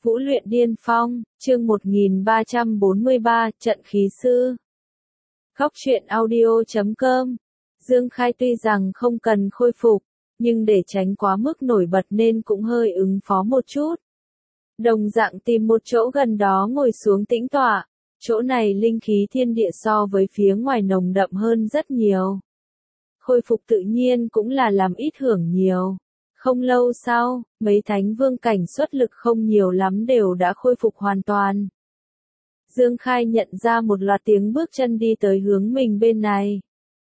Vũ luyện điên phong, chương 1343, trận khí sư. Góc truyện audio.com. Dương Khai tuy rằng không cần khôi phục, nhưng để tránh quá mức nổi bật nên cũng hơi ứng phó một chút. Đồng dạng tìm một chỗ gần đó ngồi xuống tĩnh tọa, chỗ này linh khí thiên địa so với phía ngoài nồng đậm hơn rất nhiều. Khôi phục tự nhiên cũng là làm ít hưởng nhiều. Không lâu sau, mấy thánh vương cảnh xuất lực không nhiều lắm đều đã khôi phục hoàn toàn. Dương Khai nhận ra một loạt tiếng bước chân đi tới hướng mình bên này.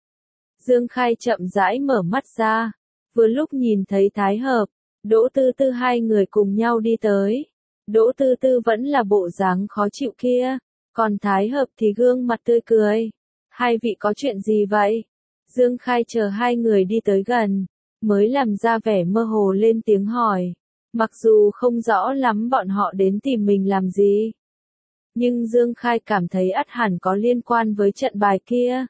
Dương Khai chậm rãi mở mắt ra, vừa lúc nhìn thấy Thái Hợp, Đỗ Tư Tư hai người cùng nhau đi tới. Đỗ Tư Tư vẫn là bộ dáng khó chịu kia, còn Thái Hợp thì gương mặt tươi cười. Hai vị có chuyện gì vậy? Dương Khai chờ hai người đi tới gần, mới làm ra vẻ mơ hồ lên tiếng hỏi. Mặc dù không rõ lắm bọn họ đến tìm mình làm gì, nhưng Dương Khai cảm thấy ắt hẳn có liên quan với trận bài kia.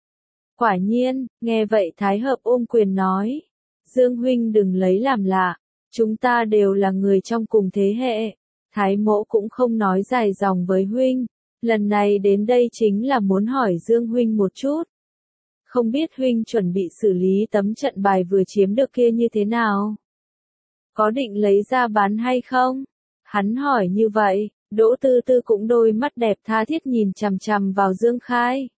Quả nhiên, nghe vậy Thái Hợp ôm quyền nói. Dương huynh đừng lấy làm lạ, chúng ta đều là người trong cùng thế hệ. Thái mỗ cũng không nói dài dòng với huynh, lần này đến đây chính là muốn hỏi Dương huynh một chút. Không biết huynh chuẩn bị xử lý tấm trận bài vừa chiếm được kia như thế nào? Có định lấy ra bán hay không? Hắn hỏi như vậy, Đỗ Tư Tư cũng đôi mắt đẹp tha thiết nhìn chằm chằm vào Dương Khai.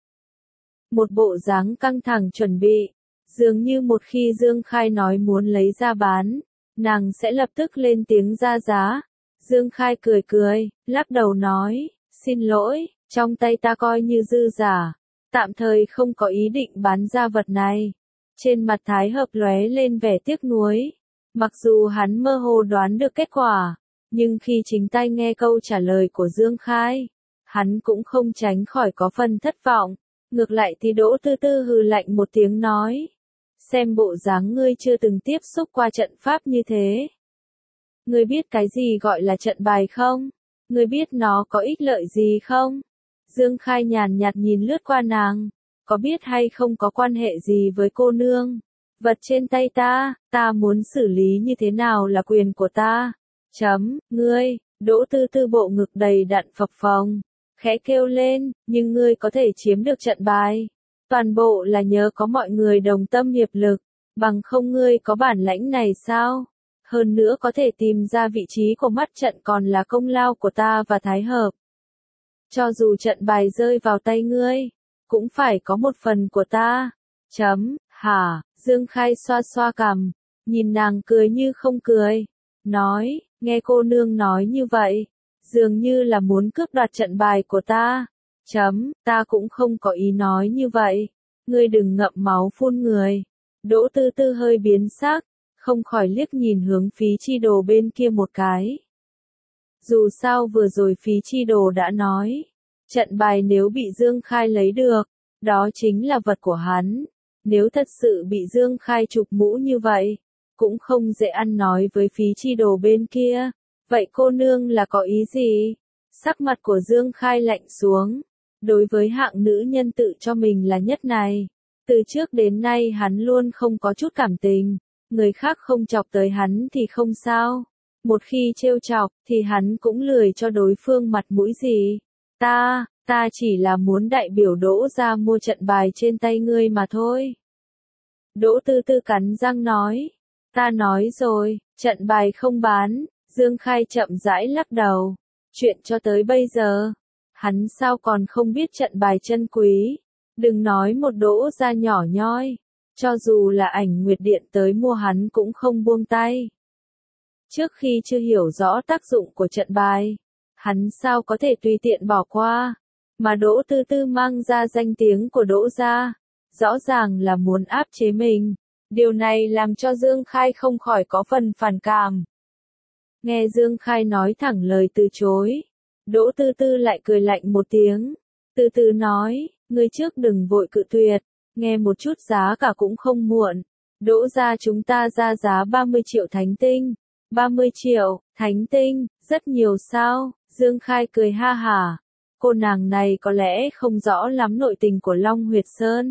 Một bộ dáng căng thẳng chuẩn bị, dường như một khi Dương Khai nói muốn lấy ra bán, nàng sẽ lập tức lên tiếng ra giá. Dương Khai cười cười, lắc đầu nói, xin lỗi, trong tay ta coi như dư giả. Tạm thời không có ý định bán ra vật này. Trên mặt Thái Hợp lóe lên vẻ tiếc nuối. Mặc dù hắn mơ hồ đoán được kết quả, nhưng khi chính tay nghe câu trả lời của Dương Khai, hắn cũng không tránh khỏi có phần thất vọng. Ngược lại thì Đỗ Tư Tư hừ lạnh một tiếng nói. Xem bộ dáng ngươi chưa từng tiếp xúc qua trận pháp như thế. Ngươi biết cái gì gọi là trận bài không? Ngươi biết nó có ích lợi gì không? Dương Khai nhàn nhạt nhìn lướt qua nàng, có biết hay không có quan hệ gì với cô nương? Vật trên tay ta muốn xử lý như thế nào là quyền của ta. Ngươi, Đỗ Tư Tư bộ ngực đầy đặn phập phồng, khẽ kêu lên, nhưng ngươi có thể chiếm được trận bài. Toàn bộ là nhờ có mọi người đồng tâm hiệp lực, bằng không ngươi có bản lãnh này sao? Hơn nữa có thể tìm ra vị trí của mắt trận còn là công lao của ta và Thái Hợp. Cho dù trận bài rơi vào tay ngươi, cũng phải có một phần của ta. Hả? Dương Khai xoa xoa cằm, nhìn nàng cười như không cười. Nói, nghe cô nương nói như vậy, dường như là muốn cướp đoạt trận bài của ta. Ta cũng không có ý nói như vậy. Ngươi đừng ngậm máu phun người. Đỗ Tư Tư hơi biến sắc, không khỏi liếc nhìn hướng Phí Chi Đồ bên kia một cái. Dù sao vừa rồi Phí Chi Đồ đã nói, trận bài nếu bị Dương Khai lấy được, đó chính là vật của hắn. Nếu thật sự bị Dương Khai chụp mũ như vậy, cũng không dễ ăn nói với Phí Chi Đồ bên kia. Vậy cô nương là có ý gì? Sắc mặt của Dương Khai lạnh xuống. Đối với hạng nữ nhân tự cho mình là nhất này, từ trước đến nay hắn luôn không có chút cảm tình. Người khác không chọc tới hắn thì không sao. Một khi trêu chọc, thì hắn cũng lười cho đối phương mặt mũi gì. Ta chỉ là muốn đại biểu Đỗ ra mua trận bài trên tay ngươi mà thôi. Đỗ Tư Tư cắn răng nói. Ta nói rồi, trận bài không bán. Dương Khai chậm rãi lắc đầu. Chuyện cho tới bây giờ, hắn sao còn không biết trận bài chân quý. Đừng nói một Đỗ ra nhỏ nhoi. Cho dù là Ảnh Nguyệt Điện tới mua hắn cũng không buông tay. Trước khi chưa hiểu rõ tác dụng của trận bài, hắn sao có thể tùy tiện bỏ qua. Mà Đỗ Tư Tư mang ra danh tiếng của Đỗ gia, rõ ràng là muốn áp chế mình. Điều này làm cho Dương Khai không khỏi có phần phản cảm. Nghe Dương Khai nói thẳng lời từ chối, Đỗ Tư Tư lại cười lạnh một tiếng, từ từ nói, ngươi trước đừng vội cự tuyệt, nghe một chút giá cả cũng không muộn. Đỗ gia chúng ta ra giá 30 triệu thánh tinh. 30 triệu, thánh tinh, rất nhiều sao? Dương Khai cười ha hả. Cô nàng này có lẽ không rõ lắm nội tình của Long Huyệt Sơn.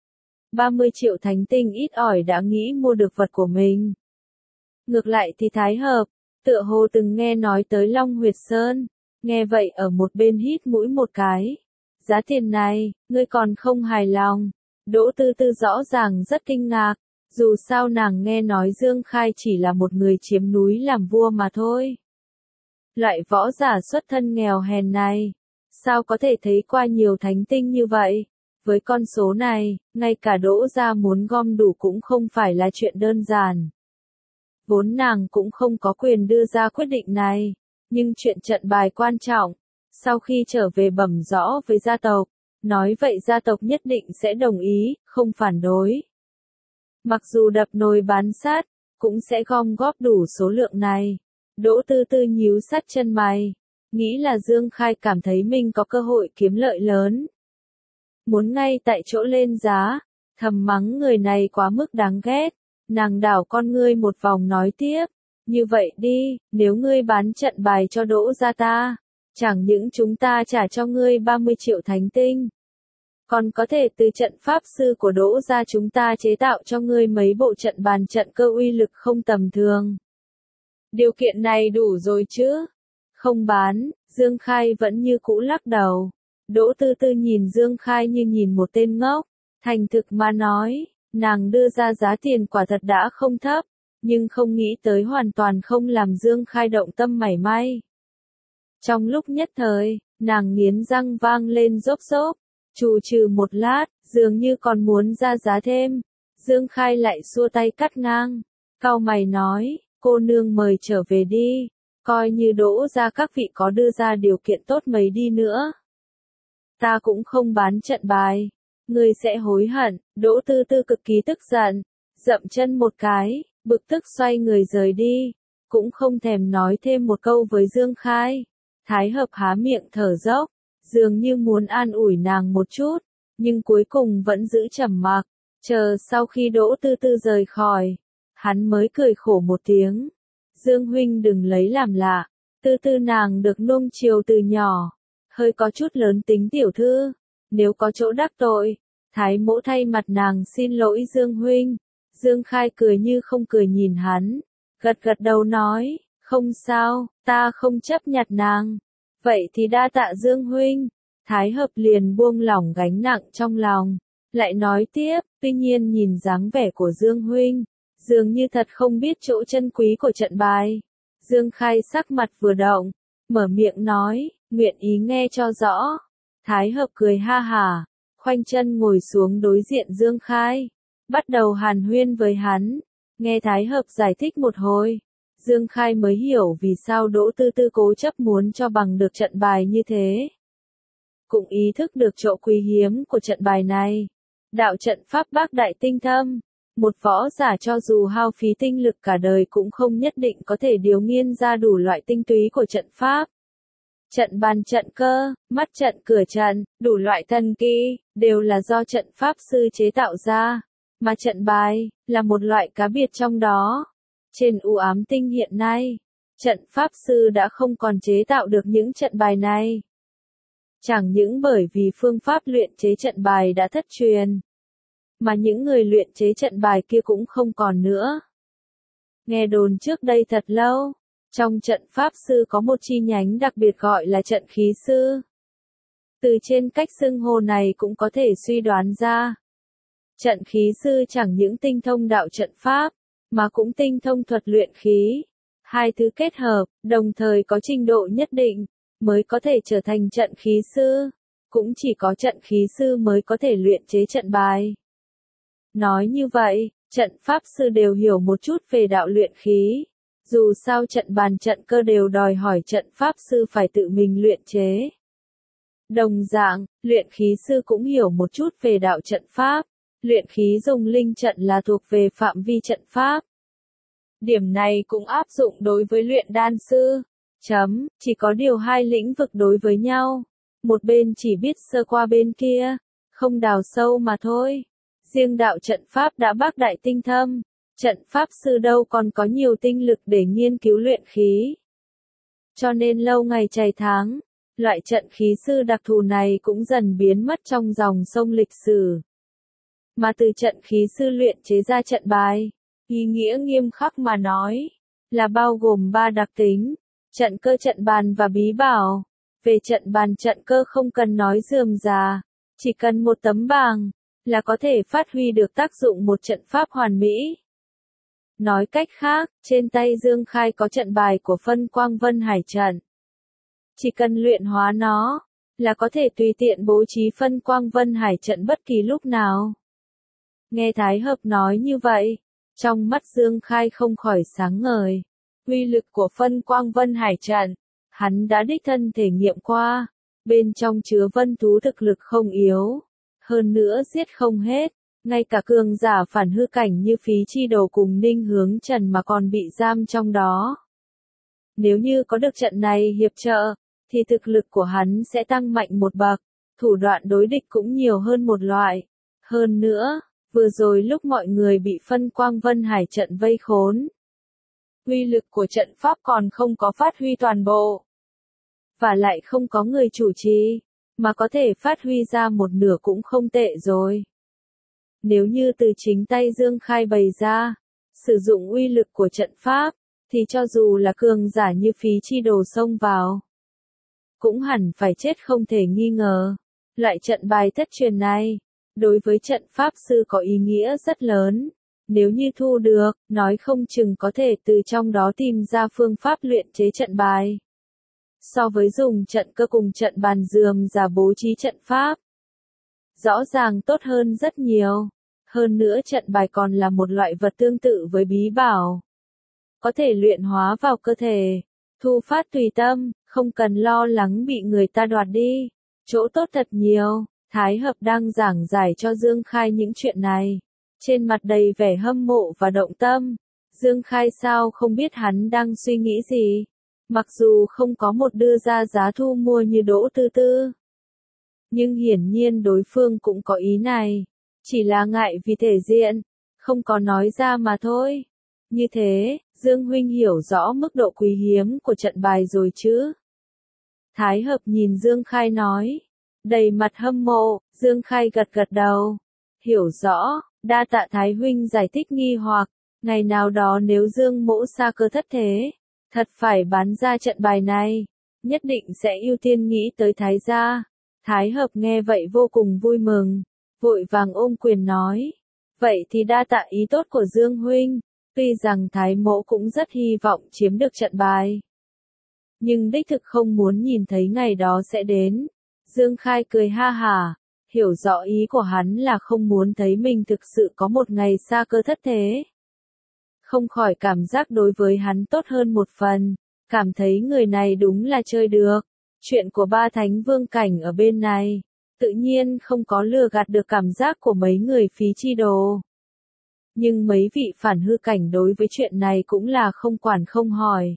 30 triệu thánh tinh ít ỏi đã nghĩ mua được vật của mình. Ngược lại thì Thái Hợp, tựa hồ từng nghe nói tới Long Huyệt Sơn, nghe vậy ở một bên hít mũi một cái. Giá tiền này, ngươi còn không hài lòng. Đỗ Tư Tư rõ ràng rất kinh ngạc, dù sao nàng nghe nói Dương Khai chỉ là một người chiếm núi làm vua mà thôi. Loại võ giả xuất thân nghèo hèn này, sao có thể thấy qua nhiều thánh tinh như vậy? Với con số này, ngay cả Đỗ gia muốn gom đủ cũng không phải là chuyện đơn giản. Vốn nàng cũng không có quyền đưa ra quyết định này, nhưng chuyện trận bài quan trọng. Sau khi trở về bẩm rõ với gia tộc, nói vậy gia tộc nhất định sẽ đồng ý, không phản đối. Mặc dù đập nồi bán sát, cũng sẽ gom góp đủ số lượng này. Đỗ Tư Tư nhíu sát chân mày, nghĩ là Dương Khai cảm thấy mình có cơ hội kiếm lợi lớn. Muốn ngay tại chỗ lên giá, thầm mắng người này quá mức đáng ghét. Nàng đảo con ngươi một vòng nói tiếp, như vậy đi, nếu ngươi bán trận bài cho Đỗ gia ta, chẳng những chúng ta trả cho ngươi 30 triệu thánh tinh, còn có thể từ trận pháp sư của Đỗ gia chúng ta chế tạo cho ngươi mấy bộ trận bàn trận cơ uy lực không tầm thường. Điều kiện này đủ rồi chứ? Không bán, Dương Khai vẫn như cũ lắc đầu. Đỗ Tư Tư nhìn Dương Khai như nhìn một tên ngốc, thành thực mà nói, nàng đưa ra giá tiền quả thật đã không thấp, nhưng không nghĩ tới hoàn toàn không làm Dương Khai động tâm mảy may. Trong lúc nhất thời, nàng nghiến răng vang lên rốp rốp, trù trừ một lát, dường như còn muốn ra giá thêm. Dương Khai lại xua tay cắt ngang, cau mày nói, cô nương mời trở về đi, coi như Đỗ gia các vị có đưa ra điều kiện tốt mấy đi nữa. Ta cũng không bán trận bài, ngươi sẽ hối hận. Đỗ Tư Tư cực kỳ tức giận, dậm chân một cái, bực tức xoay người rời đi, cũng không thèm nói thêm một câu với Dương Khai. Thái Hợp há miệng thở dốc, dường như muốn an ủi nàng một chút, nhưng cuối cùng vẫn giữ trầm mặc, chờ sau khi Đỗ Tư Tư rời khỏi, hắn mới cười khổ một tiếng. Dương huynh đừng lấy làm lạ, Tư Tư nàng được nuông chiều từ nhỏ, hơi có chút lớn tính tiểu thư, nếu có chỗ đắc tội, Thái mỗ thay mặt nàng xin lỗi Dương huynh. Dương Khai cười như không cười nhìn hắn, gật gật đầu nói, không sao, ta không chấp nhặt nàng. Vậy thì đa tạ Dương huynh. Thái Hợp liền buông lỏng gánh nặng trong lòng, lại nói tiếp, tuy nhiên nhìn dáng vẻ của Dương huynh, dường như thật không biết chỗ chân quý của trận bài. Dương Khai sắc mặt vừa động, mở miệng nói, nguyện ý nghe cho rõ. Thái Hợp cười ha hả, khoanh chân ngồi xuống đối diện Dương Khai, bắt đầu hàn huyên với hắn. Nghe Thái Hợp giải thích một hồi, Dương Khai mới hiểu vì sao Đỗ Tư Tư cố chấp muốn cho bằng được trận bài như thế. Cũng ý thức được chỗ quý hiếm của trận bài này. Đạo trận pháp bác đại tinh thâm, một võ giả cho dù hao phí tinh lực cả đời cũng không nhất định có thể điều nghiên ra đủ loại tinh túy của trận pháp. Trận bàn trận cơ, mắt trận cửa trận, đủ loại thần kỳ, đều là do trận pháp sư chế tạo ra, mà trận bài, là một loại cá biệt trong đó. Trên u ám tinh hiện nay, trận pháp sư đã không còn chế tạo được những trận bài này. Chẳng những bởi vì phương pháp luyện chế trận bài đã thất truyền, mà những người luyện chế trận bài kia cũng không còn nữa. Nghe đồn trước đây thật lâu, trong trận pháp sư có một chi nhánh đặc biệt gọi là trận khí sư. Từ trên cách xưng hô này cũng có thể suy đoán ra, trận khí sư chẳng những tinh thông đạo trận pháp, mà cũng tinh thông thuật luyện khí. Hai thứ kết hợp, đồng thời có trình độ nhất định, mới có thể trở thành trận khí sư. Cũng chỉ có trận khí sư mới có thể luyện chế trận bài. Nói như vậy, trận pháp sư đều hiểu một chút về đạo luyện khí. Dù sao trận bàn trận cơ đều đòi hỏi trận pháp sư phải tự mình luyện chế. Đồng dạng, luyện khí sư cũng hiểu một chút về đạo trận pháp. Luyện khí dùng linh trận là thuộc về phạm vi trận pháp. Điểm này cũng áp dụng đối với luyện đan sư. Chỉ có điều hai lĩnh vực đối với nhau. Một bên chỉ biết sơ qua bên kia, không đào sâu mà thôi. Riêng đạo trận pháp đã bác đại tinh thâm, trận pháp sư đâu còn có nhiều tinh lực để nghiên cứu luyện khí. Cho nên lâu ngày trầy tháng, loại trận khí sư đặc thù này cũng dần biến mất trong dòng sông lịch sử. Mà từ trận khí sư luyện chế ra trận bài, ý nghĩa nghiêm khắc mà nói, là bao gồm 3 đặc tính, trận cơ, trận bàn và bí bảo. Về trận bàn, trận cơ không cần nói rườm rà, chỉ cần một tấm bảng là có thể phát huy được tác dụng một trận pháp hoàn mỹ. Nói cách khác, trên tay Dương Khai có trận bài của Phân Quang Vân Hải trận. Chỉ cần luyện hóa nó, là có thể tùy tiện bố trí Phân Quang Vân Hải trận bất kỳ lúc nào. Nghe Thái Hợp nói như vậy, trong mắt Dương Khai không khỏi sáng ngời. Uy lực của Phân Quang Vân Hải trận, hắn đã đích thân thể nghiệm qua, bên trong chứa vân thú thực lực không yếu, hơn nữa giết không hết, ngay cả cường giả phản hư cảnh như Phí Chi Đồ cùng Ninh Hướng Trần mà còn bị giam trong đó. Nếu như có được trận này hiệp trợ, thì thực lực của hắn sẽ tăng mạnh một bậc, thủ đoạn đối địch cũng nhiều hơn một loại. Hơn nữa, vừa rồi lúc mọi người bị Phân Quang Vân Hải trận vây khốn, uy lực của trận pháp còn không có phát huy toàn bộ. Và lại không có người chủ trì, mà có thể phát huy ra một nửa cũng không tệ rồi. Nếu như từ chính tay Dương Khai bày ra, sử dụng uy lực của trận pháp, thì cho dù là cường giả như Phí Chi Đồ xông vào, cũng hẳn phải chết không thể nghi ngờ. Loại trận bài thất truyền này, đối với trận pháp sư có ý nghĩa rất lớn. Nếu như thu được, nói không chừng có thể từ trong đó tìm ra phương pháp luyện chế trận bài. So với dùng trận cơ cùng trận bàn rườm rà bố trí trận pháp, rõ ràng tốt hơn rất nhiều. Hơn nữa trận bài còn là một loại vật tương tự với bí bảo. Có thể luyện hóa vào cơ thể, thu phát tùy tâm, không cần lo lắng bị người ta đoạt đi. Chỗ tốt thật nhiều. Thái Hợp đang giảng giải cho Dương Khai những chuyện này. Trên mặt đầy vẻ hâm mộ và động tâm. Dương Khai sao không biết hắn đang suy nghĩ gì. Mặc dù không có một đưa ra giá thu mua như Đỗ Tư Tư, nhưng hiển nhiên đối phương cũng có ý này. Chỉ là ngại vì thể diện, không có nói ra mà thôi. Như thế, Dương huynh hiểu rõ mức độ quý hiếm của trận bài rồi chứ? Thái Hợp nhìn Dương Khai nói. Đầy mặt hâm mộ, Dương Khai gật gật đầu. Hiểu rõ, đa tạ Thái huynh giải thích nghi hoặc. Ngày nào đó nếu Dương mỗ sa cơ thất thế, thật phải bán ra trận bài này, nhất định sẽ ưu tiên nghĩ tới Thái gia. Thái Hợp nghe vậy vô cùng vui mừng, vội vàng ôm quyền nói. Vậy thì đa tạ ý tốt của Dương huynh, tuy rằng Thái mỗ cũng rất hy vọng chiếm được trận bài, nhưng đích thực không muốn nhìn thấy ngày đó sẽ đến. Dương Khai cười ha hả, hiểu rõ ý của hắn là không muốn thấy mình thực sự có một ngày sa cơ thất thế. Không khỏi cảm giác đối với hắn tốt hơn một phần, cảm thấy người này đúng là chơi được. Chuyện của ba thánh vương cảnh ở bên này, tự nhiên không có lừa gạt được cảm giác của mấy người Phí Chi Đồ. Nhưng mấy vị phản hư cảnh đối với chuyện này cũng là không quản không hỏi.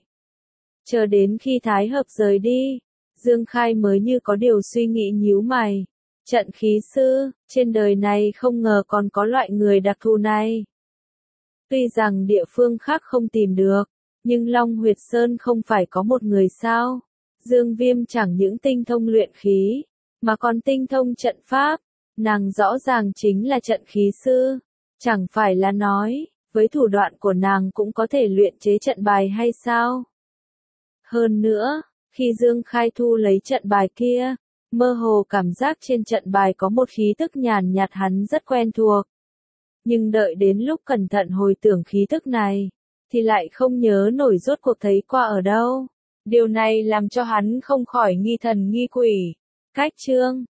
Chờ đến khi Thái Hợp rời đi, Dương Khai mới như có điều suy nghĩ nhíu mày. Trận khí sư, trên đời này không ngờ còn có loại người đặc thù này. Tuy rằng địa phương khác không tìm được, nhưng Long Huyệt Sơn không phải có một người sao. Dương Viêm chẳng những tinh thông luyện khí, mà còn tinh thông trận pháp. Nàng rõ ràng chính là trận khí sư. Chẳng phải là nói, với thủ đoạn của nàng cũng có thể luyện chế trận bài hay sao? Hơn nữa, khi Dương Khai thu lấy trận bài kia, mơ hồ cảm giác trên trận bài có một khí tức nhàn nhạt hắn rất quen thuộc. Nhưng đợi đến lúc cẩn thận hồi tưởng khí tức này, thì lại không nhớ nổi rốt cuộc thấy qua ở đâu. Điều này làm cho hắn không khỏi nghi thần nghi quỷ. Cách chương